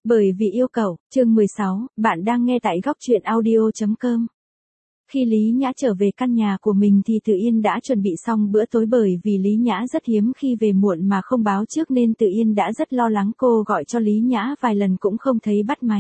Bởi vì yêu cậu, chương 16, bạn đang nghe tại góc truyện audio.com. Khi Lý Nhã trở về căn nhà của mình thì Tự Yên đã chuẩn bị xong bữa tối, bởi vì Lý Nhã rất hiếm khi về muộn mà không báo trước nên Tự Yên đã rất lo lắng. Cô gọi cho Lý Nhã vài lần cũng không thấy bắt máy.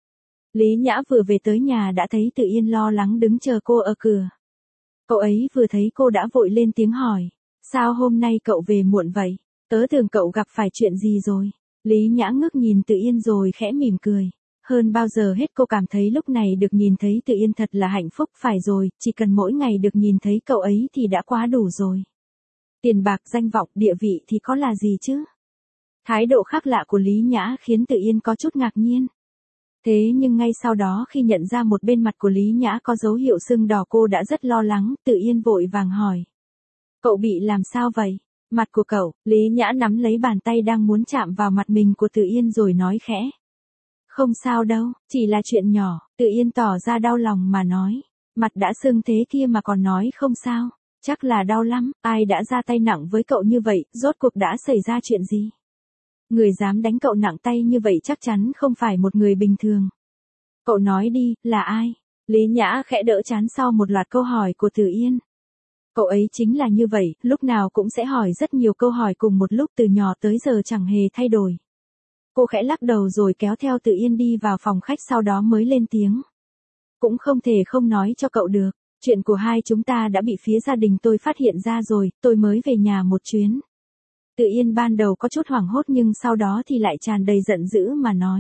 Lý Nhã vừa về tới nhà đã thấy Tự Yên lo lắng đứng chờ cô ở cửa. Cậu ấy vừa thấy cô đã vội lên tiếng hỏi, sao hôm nay cậu về muộn vậy? Tớ tưởng cậu gặp phải chuyện gì rồi? Lý Nhã ngước nhìn Tự Yên rồi khẽ mỉm cười. Hơn bao giờ hết cô cảm thấy lúc này được nhìn thấy Tự Yên thật là hạnh phúc. Phải rồi, chỉ cần mỗi ngày được nhìn thấy cậu ấy thì đã quá đủ rồi. Tiền bạc, danh vọng, địa vị thì có là gì chứ? Thái độ khác lạ của Lý Nhã khiến Tự Yên có chút ngạc nhiên. Thế nhưng ngay sau đó khi nhận ra một bên mặt của Lý Nhã có dấu hiệu sưng đỏ, cô đã rất lo lắng. Tự Yên vội vàng hỏi, cậu bị làm sao vậy? Mặt của cậu. Lý Nhã nắm lấy bàn tay đang muốn chạm vào mặt mình của Tự Yên rồi nói khẽ, không sao đâu, chỉ là chuyện nhỏ. Tự Yên tỏ ra đau lòng mà nói, mặt đã sưng thế kia mà còn nói không sao, chắc là đau lắm. Ai đã ra tay nặng với cậu như vậy? Rốt cuộc đã xảy ra chuyện gì? Người dám đánh cậu nặng tay như vậy chắc chắn không phải một người bình thường. Cậu nói đi, là ai? Lý Nhã khẽ đỡ trán sau một loạt câu hỏi của Tự Yên. Cậu ấy chính là như vậy, lúc nào cũng sẽ hỏi rất nhiều câu hỏi cùng một lúc, từ nhỏ tới giờ chẳng hề thay đổi. Cô khẽ lắc đầu rồi kéo theo Tự Yên đi vào phòng khách, sau đó mới lên tiếng. Cũng không thể không nói cho cậu được, chuyện của hai chúng ta đã bị phía gia đình tôi phát hiện ra rồi, tôi mới về nhà một chuyến. Tự Yên ban đầu có chút hoảng hốt nhưng sau đó thì lại tràn đầy giận dữ mà nói.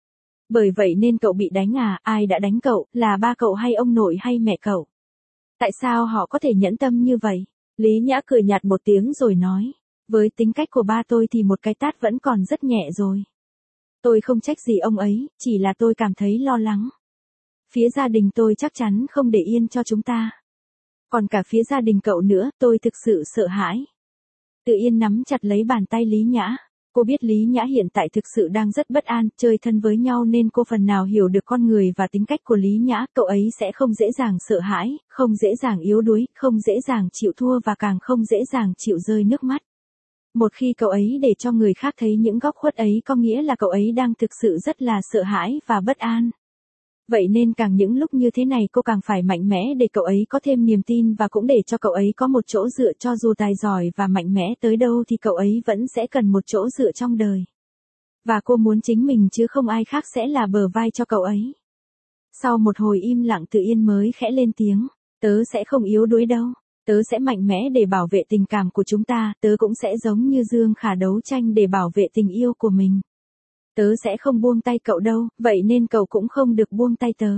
Bởi vậy nên cậu bị đánh à? Ai đã đánh cậu, là ba cậu hay ông nội hay mẹ cậu? Tại sao họ có thể nhẫn tâm như vậy? Lý Nhã cười nhạt một tiếng rồi nói, với tính cách của ba tôi thì một cái tát vẫn còn rất nhẹ rồi. Tôi không trách gì ông ấy, chỉ là tôi cảm thấy lo lắng. Phía gia đình tôi chắc chắn không để yên cho chúng ta. Còn cả phía gia đình cậu nữa, tôi thực sự sợ hãi. Tự Yên nắm chặt lấy bàn tay Lý Nhã. Cô biết Lý Nhã hiện tại thực sự đang rất bất an, chơi thân với nhau nên cô phần nào hiểu được con người và tính cách của Lý Nhã. Cậu ấy sẽ không dễ dàng sợ hãi, không dễ dàng yếu đuối, không dễ dàng chịu thua và càng không dễ dàng chịu rơi nước mắt. Một khi cậu ấy để cho người khác thấy những góc khuất ấy có nghĩa là cậu ấy đang thực sự rất là sợ hãi và bất an. Vậy nên càng những lúc như thế này cô càng phải mạnh mẽ để cậu ấy có thêm niềm tin và cũng để cho cậu ấy có một chỗ dựa, cho dù tài giỏi và mạnh mẽ tới đâu thì cậu ấy vẫn sẽ cần một chỗ dựa trong đời. Và cô muốn chính mình chứ không ai khác sẽ là bờ vai cho cậu ấy. Sau một hồi im lặng Tự Yên mới khẽ lên tiếng, tớ sẽ không yếu đuối đâu. Tớ sẽ mạnh mẽ để bảo vệ tình cảm của chúng ta, tớ cũng sẽ giống như Dương Khả đấu tranh để bảo vệ tình yêu của mình. Tớ sẽ không buông tay cậu đâu, vậy nên cậu cũng không được buông tay tớ.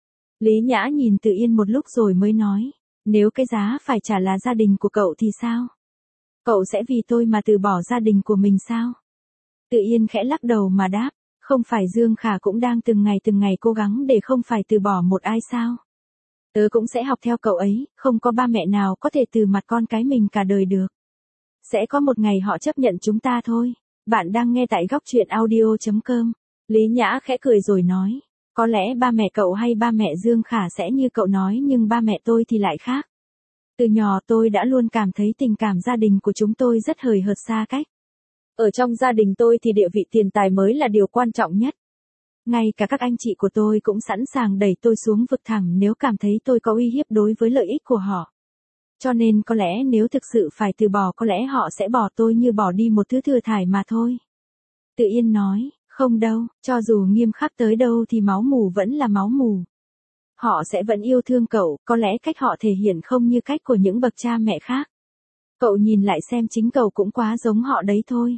Lý Nhã nhìn Tự Yên một lúc rồi mới nói, nếu cái giá phải trả là gia đình của cậu thì sao? Cậu sẽ vì tôi mà từ bỏ gia đình của mình sao? Tự Yên khẽ lắc đầu mà đáp, không phải Dương Khả cũng đang từng ngày cố gắng để không phải từ bỏ một ai sao? Tớ cũng sẽ học theo cậu ấy, không có ba mẹ nào có thể từ mặt con cái mình cả đời được. Sẽ có một ngày họ chấp nhận chúng ta thôi. Bạn đang nghe tại góc truyện audio.com. Lý Nhã khẽ cười rồi nói, có lẽ ba mẹ cậu hay ba mẹ Dương Khả sẽ như cậu nói, nhưng ba mẹ tôi thì lại khác. Từ nhỏ tôi đã luôn cảm thấy tình cảm gia đình của chúng tôi rất hời hợt xa cách. Ở trong gia đình tôi thì địa vị tiền tài mới là điều quan trọng nhất. Ngay cả các anh chị của tôi cũng sẵn sàng đẩy tôi xuống vực thẳm nếu cảm thấy tôi có uy hiếp đối với lợi ích của họ. Cho nên có lẽ nếu thực sự phải từ bỏ có lẽ họ sẽ bỏ tôi như bỏ đi một thứ thừa thải mà thôi. Tự Yên nói, không đâu, cho dù nghiêm khắc tới đâu thì máu mủ vẫn là máu mủ. Họ sẽ vẫn yêu thương cậu, có lẽ cách họ thể hiện không như cách của những bậc cha mẹ khác. Cậu nhìn lại xem chính cậu cũng quá giống họ đấy thôi.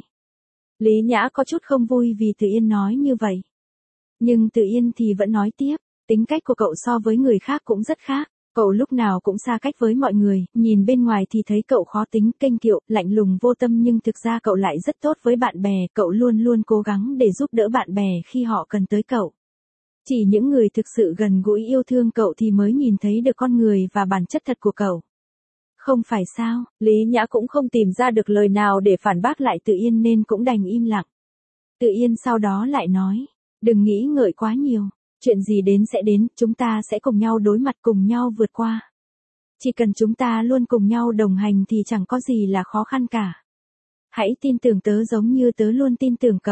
Lý Nhã có chút không vui vì Tự Yên nói như vậy. Nhưng Tự Yên thì vẫn nói tiếp, tính cách của cậu so với người khác cũng rất khác. Cậu lúc nào cũng xa cách với mọi người, nhìn bên ngoài thì thấy cậu khó tính, kênh kiệu, lạnh lùng vô tâm nhưng thực ra cậu lại rất tốt với bạn bè, cậu luôn luôn cố gắng để giúp đỡ bạn bè khi họ cần tới cậu. Chỉ những người thực sự gần gũi yêu thương cậu thì mới nhìn thấy được con người và bản chất thật của cậu. Không phải sao? Lý Nhã cũng không tìm ra được lời nào để phản bác lại Tự Yên nên cũng đành im lặng. Tự Yên sau đó lại nói, đừng nghĩ ngợi quá nhiều. Chuyện gì đến sẽ đến, chúng ta sẽ cùng nhau đối mặt, cùng nhau vượt qua. Chỉ cần chúng ta luôn cùng nhau đồng hành thì chẳng có gì là khó khăn cả. Hãy tin tưởng tớ giống như tớ luôn tin tưởng cậu.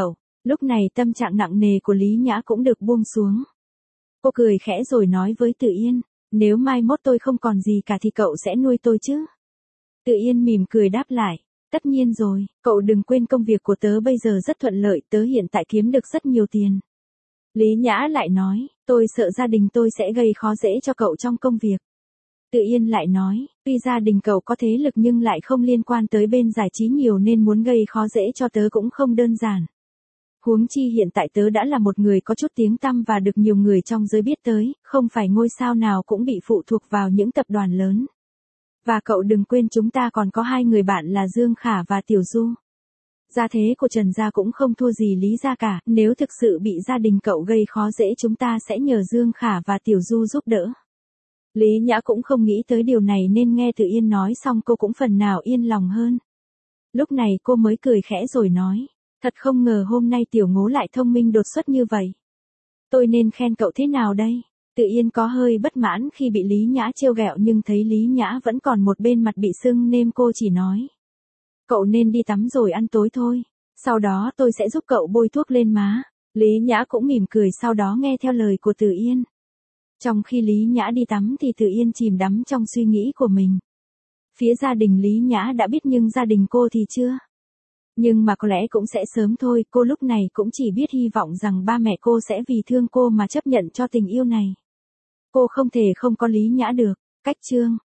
Lúc này tâm trạng nặng nề của Lý Nhã cũng được buông xuống. Cô cười khẽ rồi nói với Từ Yên, nếu mai mốt tôi không còn gì cả thì cậu sẽ nuôi tôi chứ? Từ Yên mỉm cười đáp lại, tất nhiên rồi, cậu đừng quên công việc của tớ bây giờ rất thuận lợi, tớ hiện tại kiếm được rất nhiều tiền. Lý Nhã lại nói, tôi sợ gia đình tôi sẽ gây khó dễ cho cậu trong công việc. Từ Yên lại nói, tuy gia đình cậu có thế lực nhưng lại không liên quan tới bên giải trí nhiều nên muốn gây khó dễ cho tớ cũng không đơn giản. Huống chi hiện tại tớ đã là một người có chút tiếng tăm và được nhiều người trong giới biết tới, không phải ngôi sao nào cũng bị phụ thuộc vào những tập đoàn lớn. Và cậu đừng quên chúng ta còn có hai người bạn là Dương Khả và Tiểu Du. Gia thế của Trần gia cũng không thua gì Lý gia cả, nếu thực sự bị gia đình cậu gây khó dễ chúng ta sẽ nhờ Dương Khả và Tiểu Du giúp đỡ. Lý Nhã cũng không nghĩ tới điều này nên nghe Từ Yên nói xong cô cũng phần nào yên lòng hơn. Lúc này cô mới cười khẽ rồi nói, thật không ngờ hôm nay Tiểu Ngố lại thông minh đột xuất như vậy. Tôi nên khen cậu thế nào đây? Từ Yên có hơi bất mãn khi bị Lý Nhã trêu ghẹo nhưng thấy Lý Nhã vẫn còn một bên mặt bị sưng nên cô chỉ nói. Cậu nên đi tắm rồi ăn tối thôi. Sau đó tôi sẽ giúp cậu bôi thuốc lên má. Lý Nhã cũng mỉm cười sau đó nghe theo lời của Từ Yên. Trong khi Lý Nhã đi tắm thì Từ Yên chìm đắm trong suy nghĩ của mình. Phía gia đình Lý Nhã đã biết nhưng gia đình cô thì chưa. Nhưng mà có lẽ cũng sẽ sớm thôi, cô lúc này cũng chỉ biết hy vọng rằng ba mẹ cô sẽ vì thương cô mà chấp nhận cho tình yêu này. Cô không thể không có Lý Nhã được. Cách chương